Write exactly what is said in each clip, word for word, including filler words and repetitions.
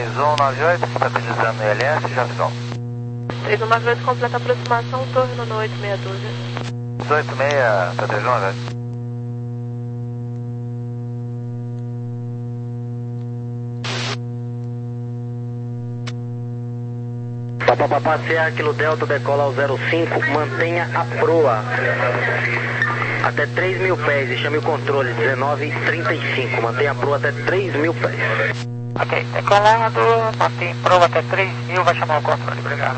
três um nove oito, estabilizando o I L S, já avisou. três um nove oito, completa a aproximação, torre no oito meia dúzia. oito meia, tá três um nove oito. Papapá, Serra, Kilo Delta, decola ao zero cinco, mantenha a proa até três mil pés e chame o controle, dezenove e trinta e cinco, mantenha a proa até três mil pés. Ok, decolado, mantém proa até três mil, vai chamar o controle, obrigado.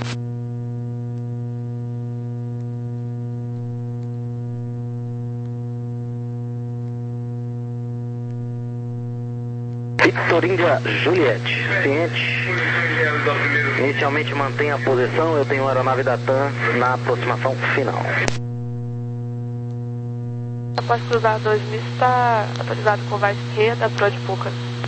Victor India Juliette, ciente, inicialmente mantenha a posição, eu tenho a aeronave da TAM na aproximação final. Após cruzar dois mil, está autorizado com vai esquerda, proa de Puca.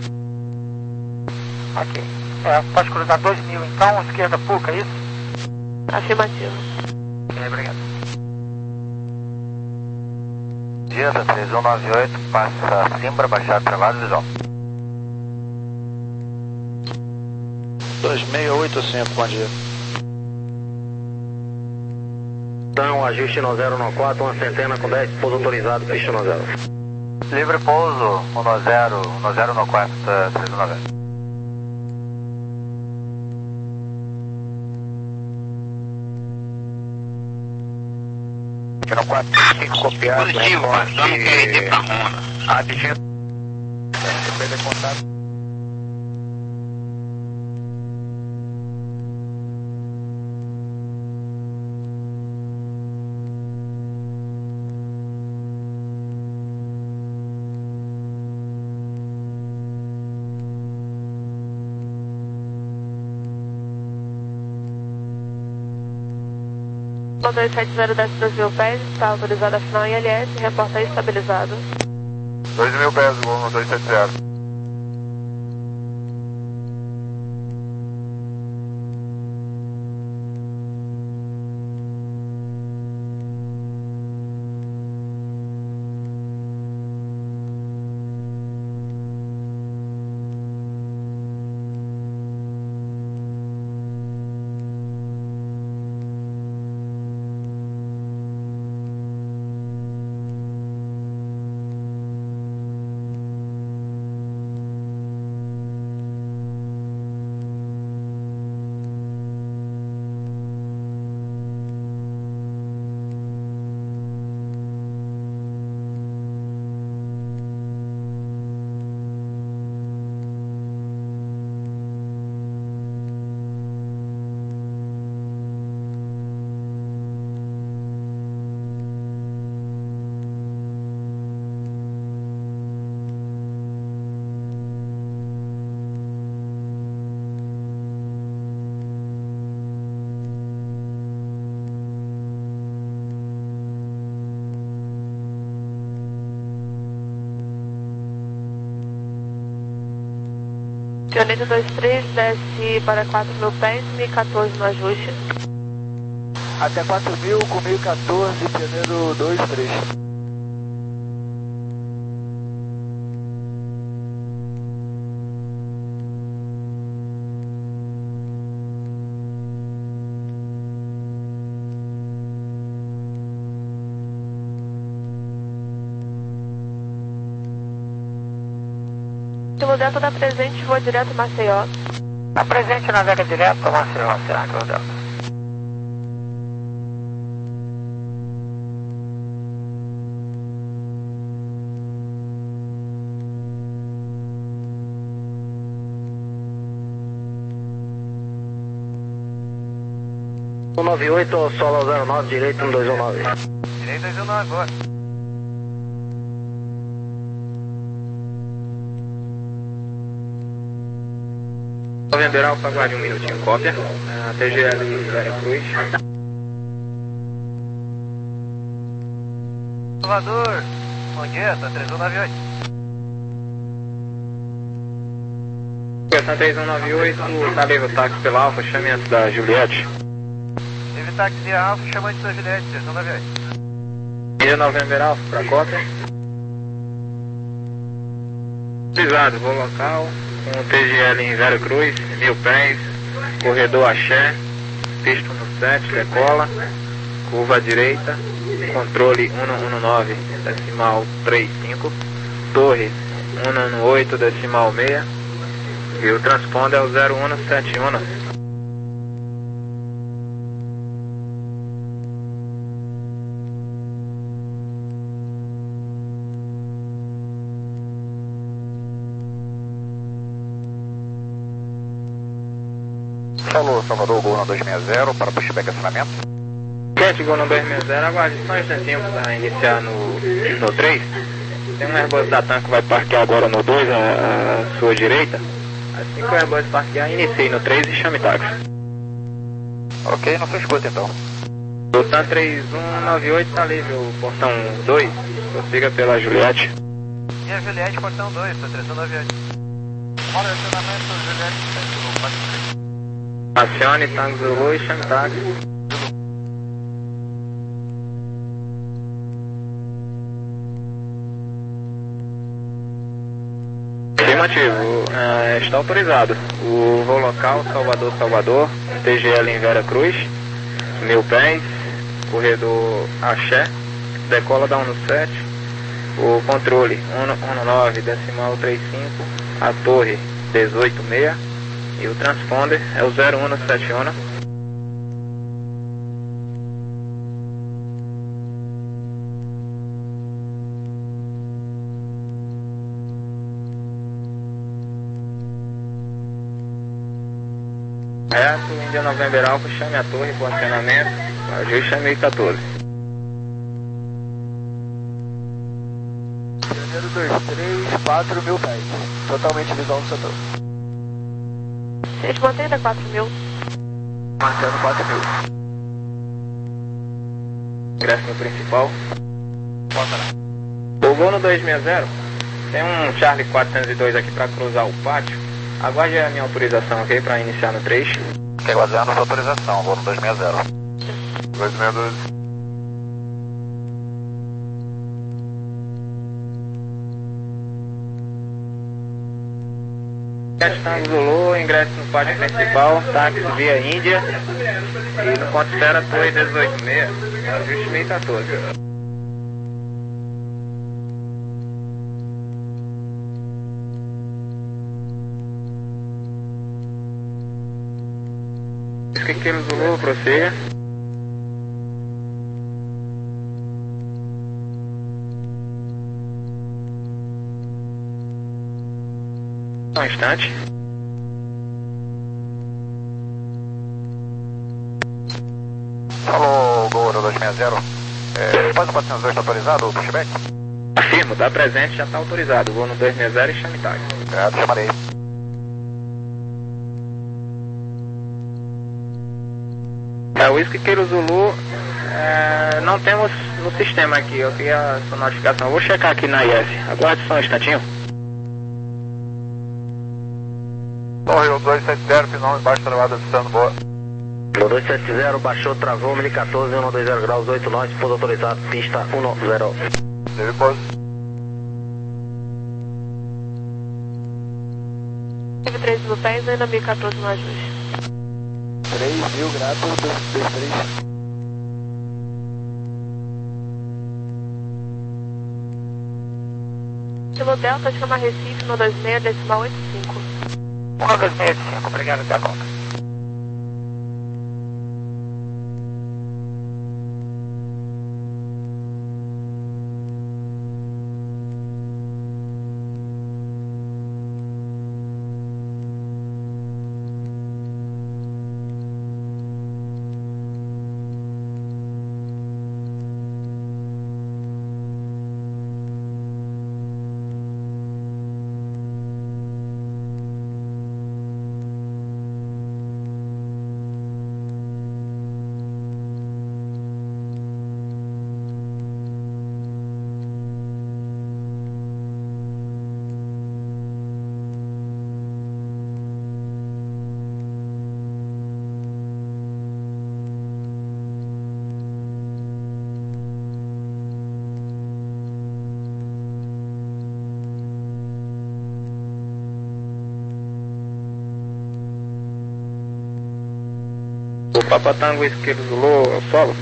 Ok, é, pode cruzar dois mil então, esquerda Puca, é isso? Afirmativo. Ok, obrigado. Dieta três um nove oito, passa Simbra, baixado, travado, visual. dois seis oito cinco, bom dia. Então, ajuste no zero no quatro, uma centena com dez, pouso autorizado, pista no zero. Livre pouso, um zero, um zero no quatro, três um nove oito. No quatro cinco copiado. Positivo, passamos Q R T pra Honda. Atingindo. Perda contato. dois sete zero desce dois mil pés, está autorizado a final I L S, reporta estabilizado. dois mil pés, no dois sete zero. Pioneiro dois três, desce para quatro mil pés, mil e quatorze no ajuste. Até quatro mil com mil e quatorze, Pioneiro dois três. Kilo Delta da presente, vou direto Maceió. A presente navega direto para Maceió, será que eu dou? um nove oito, solo zero nove, direito um dois um nove. Direito dois um nove, boa. November Alfa, aguarde um minutinho, cópia. T G L Vera Cruz. Salvador, bom dia, tá três um nove oito. Estação três um nove oito, tá livre o táxi pela Alfa, chame antes da Juliette. Teve táxi de Alfa, chama antes da Juliette, três um nove oito. Dia November Alfa, pra cópia. Pisado, voo local. com T G L em Vera Cruz, mil pés, corredor axé, pista um sete, decola, curva à direita, controle cento e dezenove, decimal trinta e cinco, torre cento e dezenove, decimal seis, e o transponder é o zero um sete um. Falou, Salvador, Gol na dois seis zero para pushback acionamento. Cat, Gol na dois seis zero, aguarde só um instantinho para iniciar no, no três. Tem um Airbus da TAM que vai parquear agora no dois, à, à sua direita. Assim que o Airbus parquear, iniciei no três e chame táxi. Ok, não se escuta então. O TAM três um nove oito está livre, o portão dois, prossiga pela Juliette. E a Juliette, portão dois, tá três um nove oito. Bora, acionamento, Juliette, pode ser. Acione, Tango Zulu e chame táxi. Afirmativo, uh, está autorizado. O voo local, Salvador, Salvador, T G L em Vera Cruz, mil pés, corredor axé, decola da um sete, o controle cento e dezenove, decimal trinta e cinco, a torre dezoito seis e o transponder é o zero um sete um. Reto, Índia November Alfa, chame a torre com acionamento, ajuste a mil e quatorze. Janeiro dois três, quatro mil pés, totalmente visual do setor. Gente, mantenha quatro mil. Mantendo quatro mil. Ingresso no principal. Bota lá. O voo no dois seis zero, tem um Charlie quatrocentos e dois aqui para cruzar o pátio. Aguarde a minha autorização, ok? Para iniciar no três. Ok, baseado na sua autorização, voo no dois seis zero. dois seis dois. Tango Zulu, ingresso no pátio principal, táxi via Índia. E no ponto espera, torre dezoito seis, ajuste mil e quatorze. Kilo Zulu, prossiga. Um instante. Falou, Gol dois seis zero. É, Espaço quatrocentos e dois está autorizado, o pushback? Afirmo, dá presente, já está autorizado. Vou no dois seis zero e chame táxi. Certo, chamarei. É, o Whisky Kilo Zulu, é, não temos no sistema aqui, eu queria a sua notificação. Eu vou checar aqui na I S. Aguarde só um instantinho. Torre dois sete zero, final embaixo travada de Sando Boa. dois sete zero, baixou, travou, mil e quatorze, cento e vinte graus, oito knots, pouso autorizado, pista um zero. Teve pouso. Tive três mil pés, ainda mil e quatorze no ajuste. três mil, grato, dois três. Kilo Delta, chama Recife, no dois seis, decimal oito cinco. um dois seis cinco, obrigado, até a conta. Papa Tango Esquilo Zulu, solo.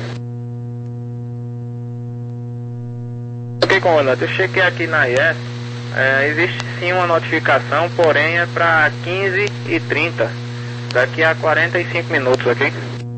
Ok, comandante, eu chequei aqui na I S, é, existe sim uma notificação, porém é para quinze e trinta, daqui a quarenta e cinco minutos, ok?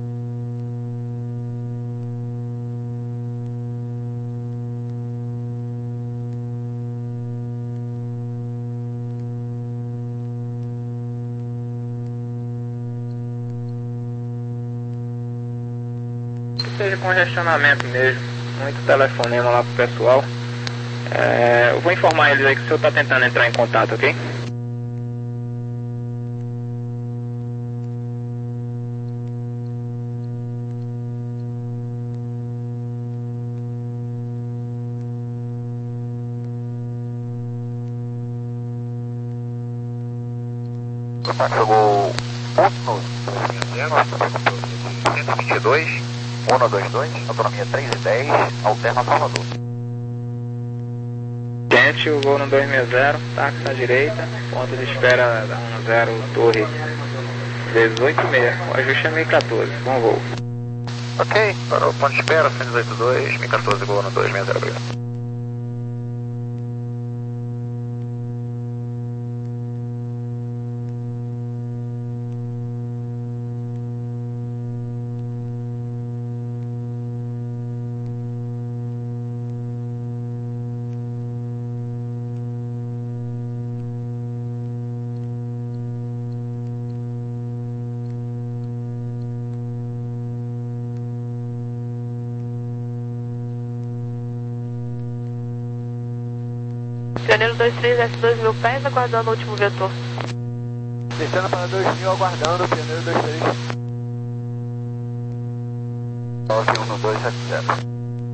Seja congestionamento mesmo, muito telefonema lá pro pessoal. É, eu vou informar eles aí que o senhor está tentando entrar em contato, ok? Chegou Uno cento e vinte e dois, Uno vinte e dois, autonomia três e dez, alterna Salvador. Gente, o voo no dois seis zero, táxi à direita, ponto de espera da um zero, torre dezoito e meia, o ajuste é mil e quatorze, bom voo. Ok, para o ponto de espera, cento e dezoito dois, mil e quatorze, voo no dois seis zero, obrigado. Pioneiro dois três S dois mil pés, aguardando o último vetor. Descendo para dois mil, aguardando o Pioneiro dois três. nove um dois sete zero.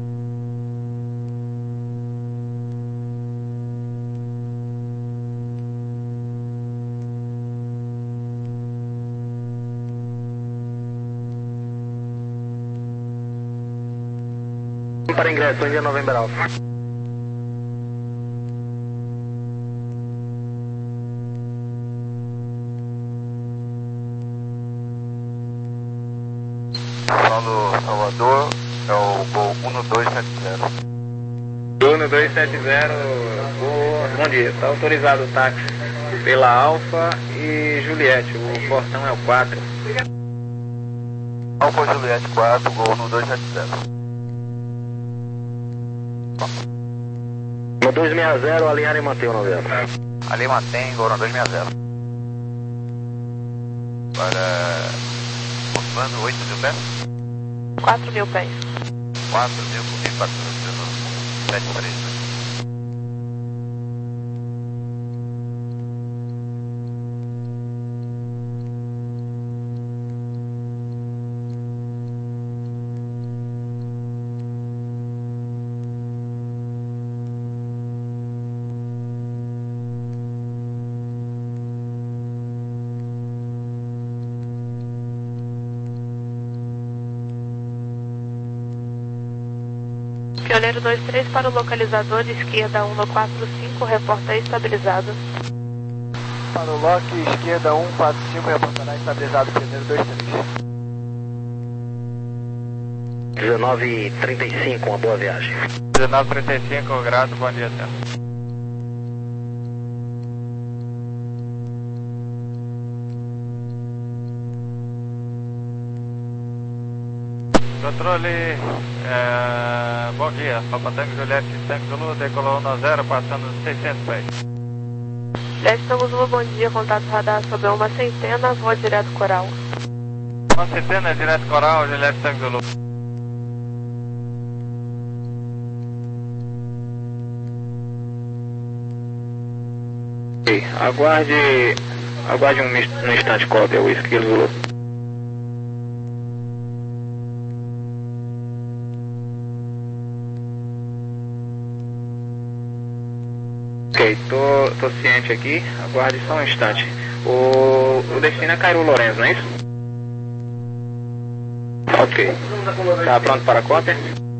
Para ingresso, India November Alpha. Falando Salvador, é o voo um dois sete zero. Uno dois sete zero, voo, bom dia, está autorizado o táxi pela Alfa e Juliette, o portão é o quatro. Alfa Juliette quatro, voo um dois sete zero. No dois seis zero, alinhar e manter o novembro. Ali mantém, voo no dois seis zero. Para Orlando, oito mil pés? quatro mil pés. quatro mil por mil e quatrocentos, sete três. Pioneiro dois três para o localizador, esquerda um no quatro cinco, reporta estabilizado. Para o lock, esquerda um quatro cinco, reportará estabilizado Pioneiro dois três. dezenove e trinta e cinco, uma boa viagem. dezenove e trinta e cinco, grato, bom dia, senhor. Controle, é, bom dia, Papa Tango Juliette, Tango Zulu, decolou um zero, passando dos seiscentos pés. Juliette Tango Zulu, bom dia, contato radar sobre uma centena, voa direto Coral. Uma centena, direto Coral, Juliette Tango Zulu. Ok, aguarde, aguarde um, mis- um instante, cópia, o Esquilo Zulu. Ok, tô, tô ciente aqui, aguarde só um instante. O, o destino é Cairu Lourenço, não é isso? Ok, tá pronto para a cópia?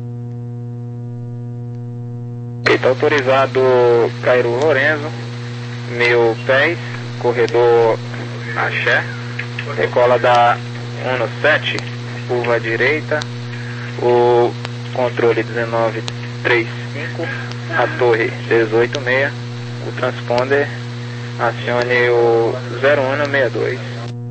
Ok, tá autorizado Cairu Lourenço, mil pés, corredor Axé, decola da um sete, curva à direita, o controle dezenove trinta e cinco, a torre dezoito seis, o transponder acione o zero um sessenta e dois.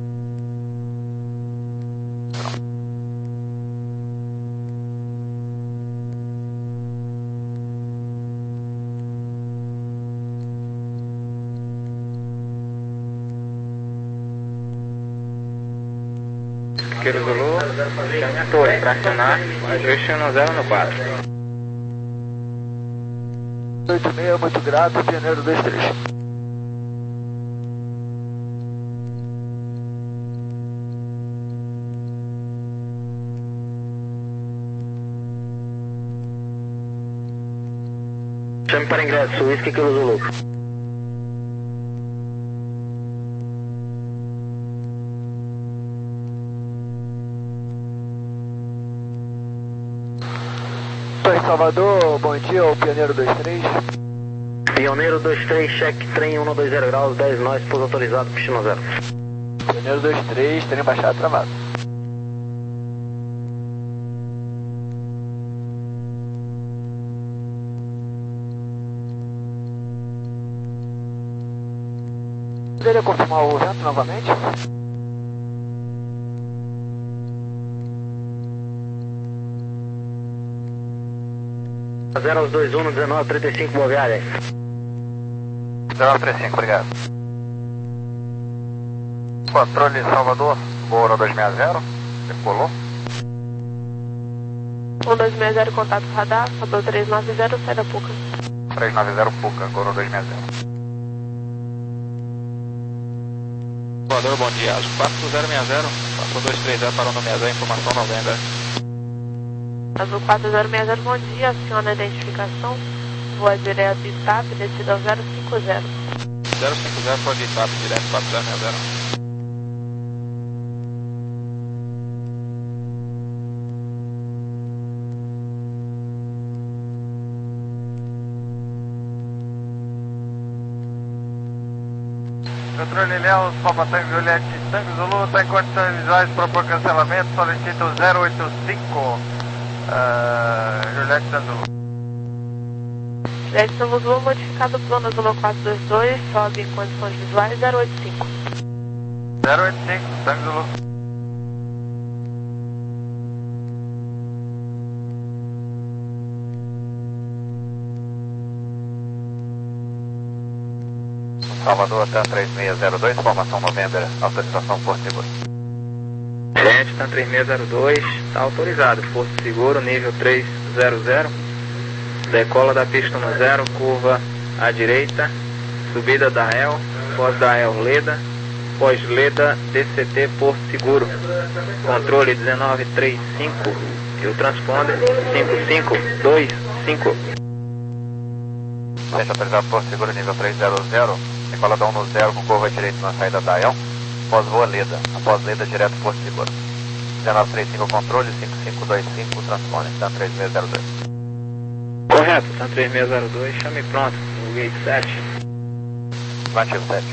Queiro Zulu, chame a torre para acionar, ajuste no zero no quatro. oito seis, muito grato, Pioneiro dois três. Chame para ingresso, Whisky Kilo Zulu. Torre Salvador, bom dia, o Pioneiro dois três. Pioneiro dois três, cheque, trem um dois zero graus, dez nós, pouso autorizado, piscina zero. Pioneiro dois três, trem baixado, travado. Poderia confirmar o vento novamente? zero aos dois um, dezenove trinta e cinco, boa viagem. dezenove trinta e cinco, obrigado. Controle Salvador, Boa dois seis zero, decolou. um dois seis zero, contato radar, Salvador três nove zero, sai da Puca. três nove zero, Puca, Goro dois seis zero. Voador, bom dia. Azul quatro zero seis zero, passou dois três zero, parou no sessenta, informação novembro. Azul quatro zero seis zero, bom dia, aciona a identificação, voa direto de TAP, descida ao zero cinco zero. zero cinco zero, foi de TAP, direto quatro zero seis zero. Controle Léo, Papa Tango Juliette, Tango Zulu, está em condições visuais, propor cancelamento, solicita o zero oito cinco, uh, Juliette Tango Zulu. Juliette Tango Zulu, modificado plano Zulu quatro dois dois, sobe em condições visuais zero oito cinco. zero oito cinco, Tango Zulu. Salvador, TAM três seis zero dois, formação novembro, autorização Porto Seguro. Gente, TAM três seis zero dois, está autorizado, Porto Seguro, nível três zero zero, decola da pista no zero, curva à direita, subida da E L, pós da E L Leda, pós Leda D C T Porto Seguro, controle dezenove trinta e cinco e o transponder cinco cinco dois cinco. Deixa autorizado Porto Seguro, nível três zero zero. Decola da um no zero com curva direita na saída da E L. Após voa Leda. Após Leda, direto Porto Seguro. dezenove trinta e cinco controle, cinco cinco dois cinco, transponder. TAM três seis zero dois. Correto, TAM três seis zero dois, chame pronto, no gate sete. Ativo sete.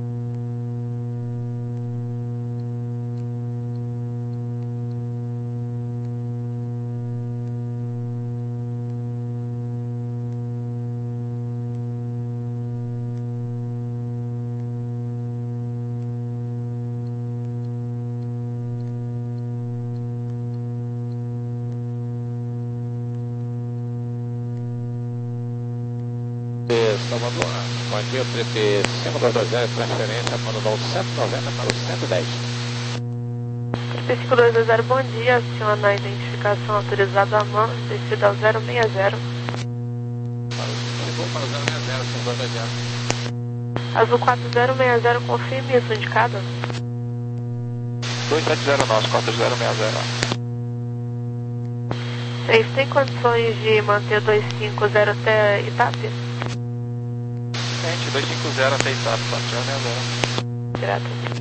Salvador, bom dia, trip cinco dois dois zero, transferência para o voo cento e noventa para o cento e dez. trip cinco dois dois zero, bom dia, aciona a identificação autorizada à mão, descida ao zero seis zero. Vou para o zero seis zero, cinco dois dois zero. Azul quatro zero seis zero, confirme isso, indicado. dois sete zero nosso, quatro zero seis zero. Vocês têm condições de manter dois cinco zero até Itape? Gente, dois cinco zero até Itape, quatro zero seis zero. Direto.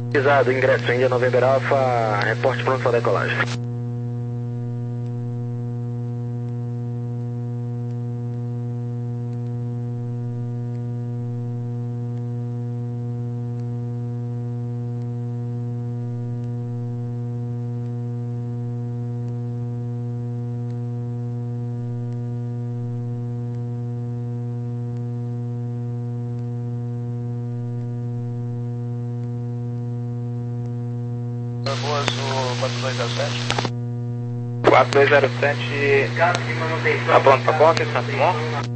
Pisado, ingresso Índia November Alpha, reporte pronto para decolagem. quatro dois zero sete, tá pronto para Costa, Santos Dumont?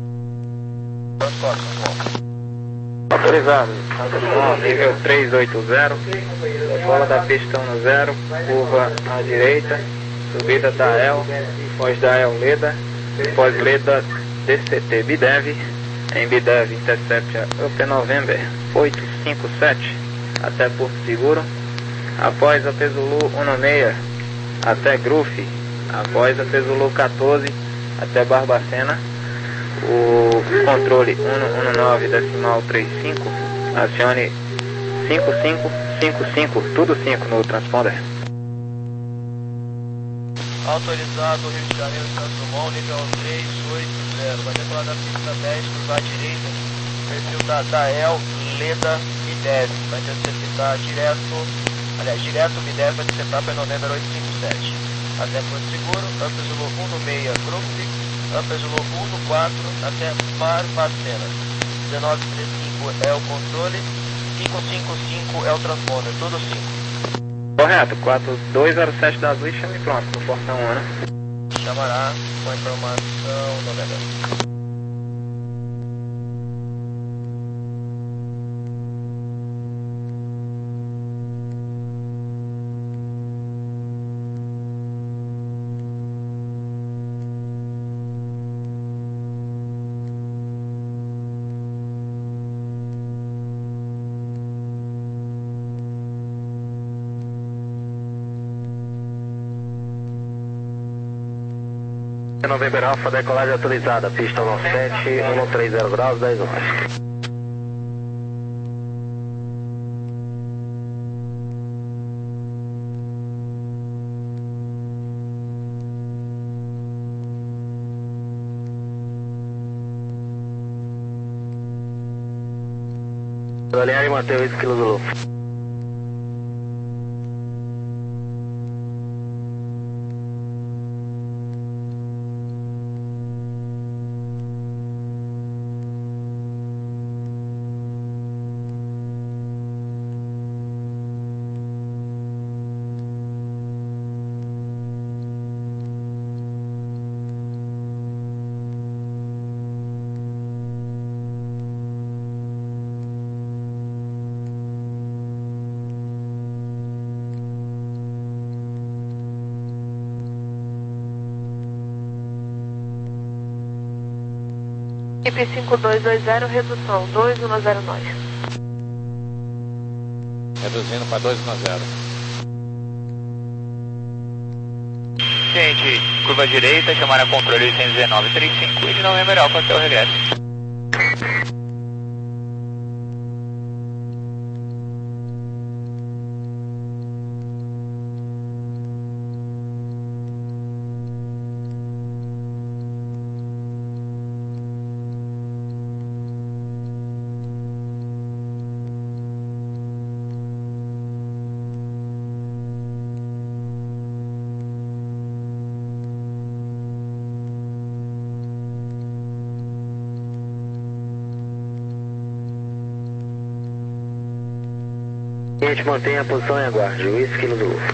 Autorizado, Santos Dumont, nível trezentos e oitenta, decola da pista um zero, curva à direita, subida da El, pós da El Leda, pós Leda D C T Bidev, em Bidev intercept U P November oitocentos e cinquenta e sete até Porto Seguro, após a Pesulu dezesseis até Grufe, após a Pesulu quatorze até Barbacena, o controle cento e dezenove decimal trinta e cinco, acione cinco cinco cinco cinco, tudo cinco no transponder. Autorizado Rio de Janeiro, Santos Dumont, nível trezentos e oitenta, vai decolar da pista dez, curva à direita, perfil da Dael, Leda e Dev, vai interceptar direto, aliás, direto Bidev vai interceptar para November oitocentos e cinquenta e sete, até Porto Seguro, Ampezulu dezesseis, Grufe, Ampezulu quatorze até Barbacena, dezenove trinta e cinco é o controle, cinco cinco cinco é o transponder, tudo cinco. Correto, quatro dois zero sete da Azul e chame pronto no portão um, né? Chamará com a informação November. November Alpha, decolagem autorizada, pista sete, cento e trinta graus, dez horas. Alinhar e manter oito quilos do Zulu. Equipe cinco dois dois zero, redução dois um zero nove. Reduzindo para dois um zero. Gente, curva direita, chamar a controle cento e dezenove trinta e cinco e de November Alpha até o regresso. A gente mantém a posição e aguarde, whisky no Zulu.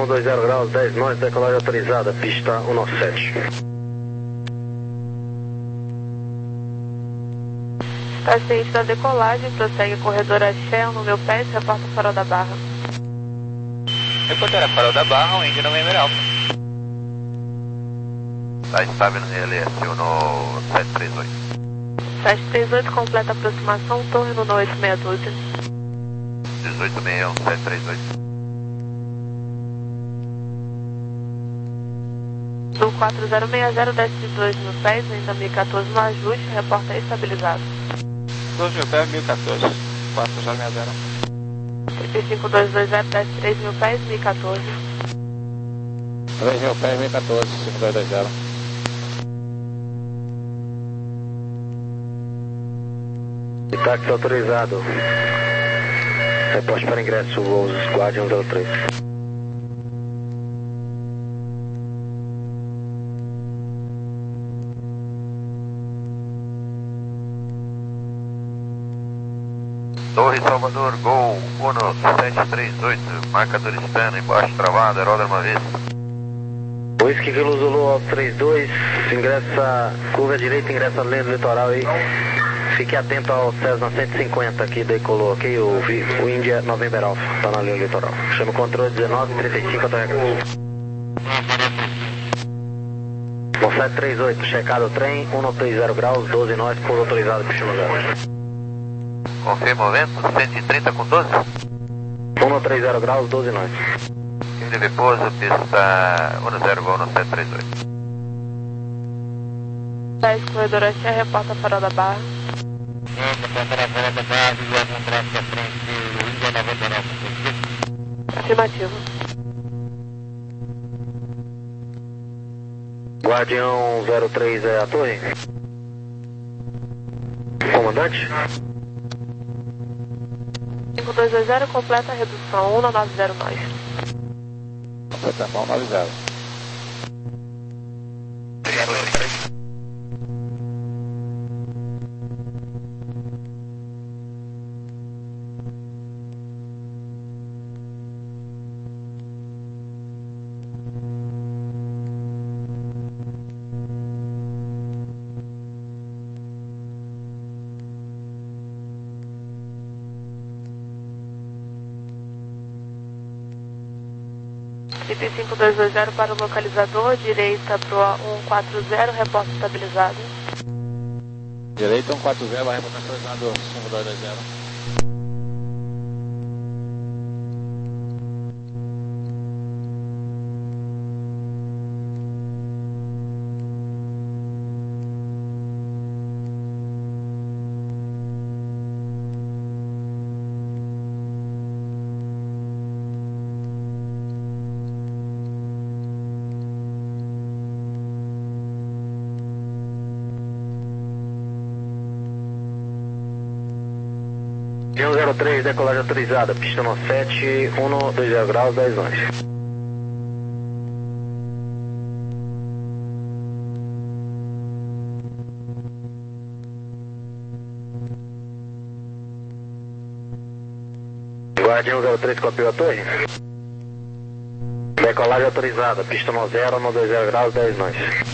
dois zero graus, dez nós, decolagem autorizada, pista um nove sete. Está ciente da decolagem, prossegue corredor Axé, no meu pé, se reporta farol da Barra. Reportera farol da Barra, o Indy November Alpha. Está estável no L S no sete três oito. sete três oito, completa aproximação, torre no oito seis dois. dezoito sessenta e um, sete três oito. Do quatro zero seis zero, desce dois mil pés, ainda mil e quatorze no ajuste, reporta estabilizado. dois mil pés, mil e quatorze, quatro zero seis zero. trinta e cinco dois dois zero, desce três mil pés, mil e quatorze. três mil pés, mil e quatorze, cinco dois dois zero. Táxi autorizado. Reposte para ingresso, voos Guardian zero três. Torre Salvador, Gol um sete três oito, marcador externo, embaixo travado, aeródromo à vista. Whisky Kilo Zulu ao trinta e dois, ingressa, curva direita, ingressa além do litoral aí. Fique atento ao Cessna cento e cinquenta aqui, decolou aqui, o, o India November Alpha, está na linha litoral. Chama o controle dezenove trinta e cinco, até regresso. No sete três oito, checado o trem, um três graus, doze nós, pouso autorizado, pista no zero. Confirma o vento, cento e trinta com doze. um três graus, doze nós. Fim de repouso, pista um zero, voo no sete três oito. dez, corredor Axé, reporta farol da Barra. Afirmativo. Guardião zero três é a torre? Comandante? cinco dois dois zero, completa a redução, um nove zero nós. Completa um nove zero. trinta e cinco dois dois zero para o localizador, direita para o um quatro zero, reporte estabilizado. Direita um quatro zero, vai reportar estabilizado cinco dois dois zero. um zero três, decolagem autorizada, pista no sete, um dois zero graus, dez nós. Guardião zero três, copiou a torre? Decolagem autorizada, pista no zero, no dois zero graus, dez nós.